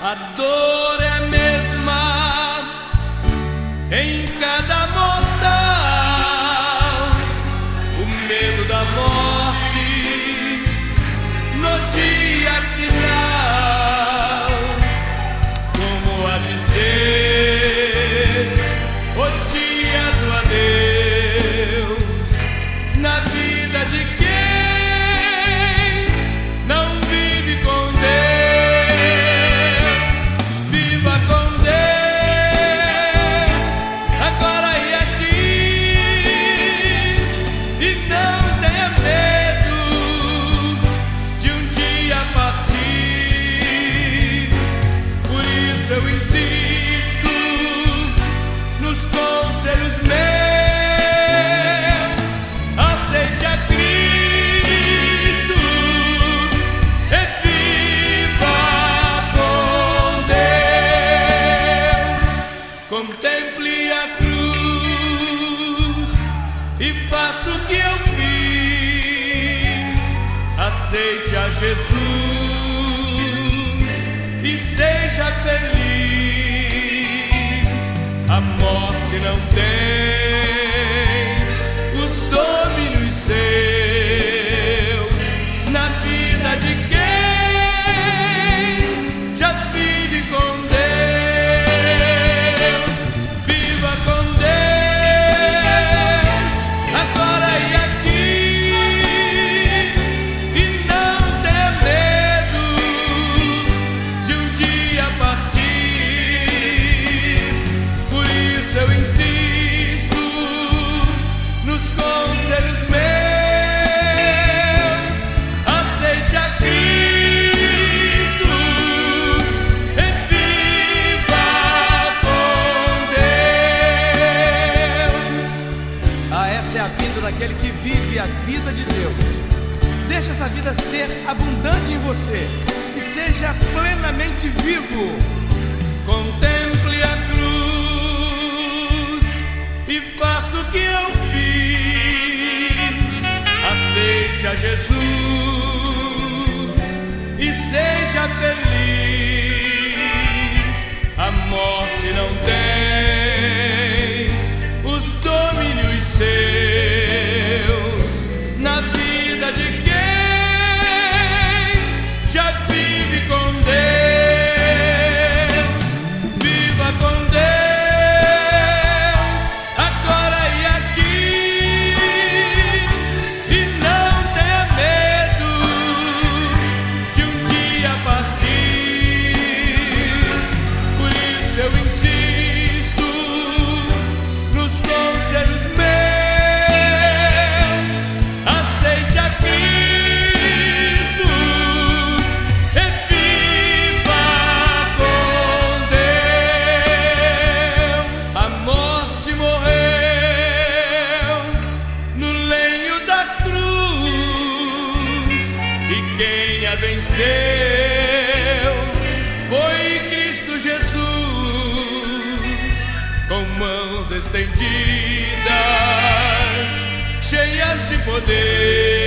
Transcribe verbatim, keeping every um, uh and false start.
A dor é a mesma em cada mortal, o medo da morte no dia final. Como há de ser o dia do adeus na vida de quem não vive com Deus. Viva com Deus agora e aqui, e não tenha medo de um dia partir. Por isso eu insisto nos conselhos meus: aceite a Cristo e viva com Deus. Contemple a cruz e faça o que eu fiz. Aceite a Jesus e seja feliz. A morte não tem os domínios seus na vida de quem já vive com Deus. Viva com Deus agora e aqui, e não tenha medo de um dia partir. Por isso eu insisto nos conselhos meus: aceite a Cristo e viva com Deus. Ah, essa é a vida daquele que vive a vida de Deus. Deixa essa vida ser abundante em você e seja plenamente vivo. Contemple a cruz e faça o que eu fiz. Aceite a Jesus e seja feliz. A morte não tem os domínios seus na vida de quem já vive com Deus. Viva com Deus agora e aqui, e não tenha medo de um dia partir. Por isso eu insisto nos conselhos meus: aceite a Cristo e viva com Deus. A morte morreu no lenho da cruz, e quem a venceu foi Cristo Jesus. Com mãos estendidas, cheias de poder,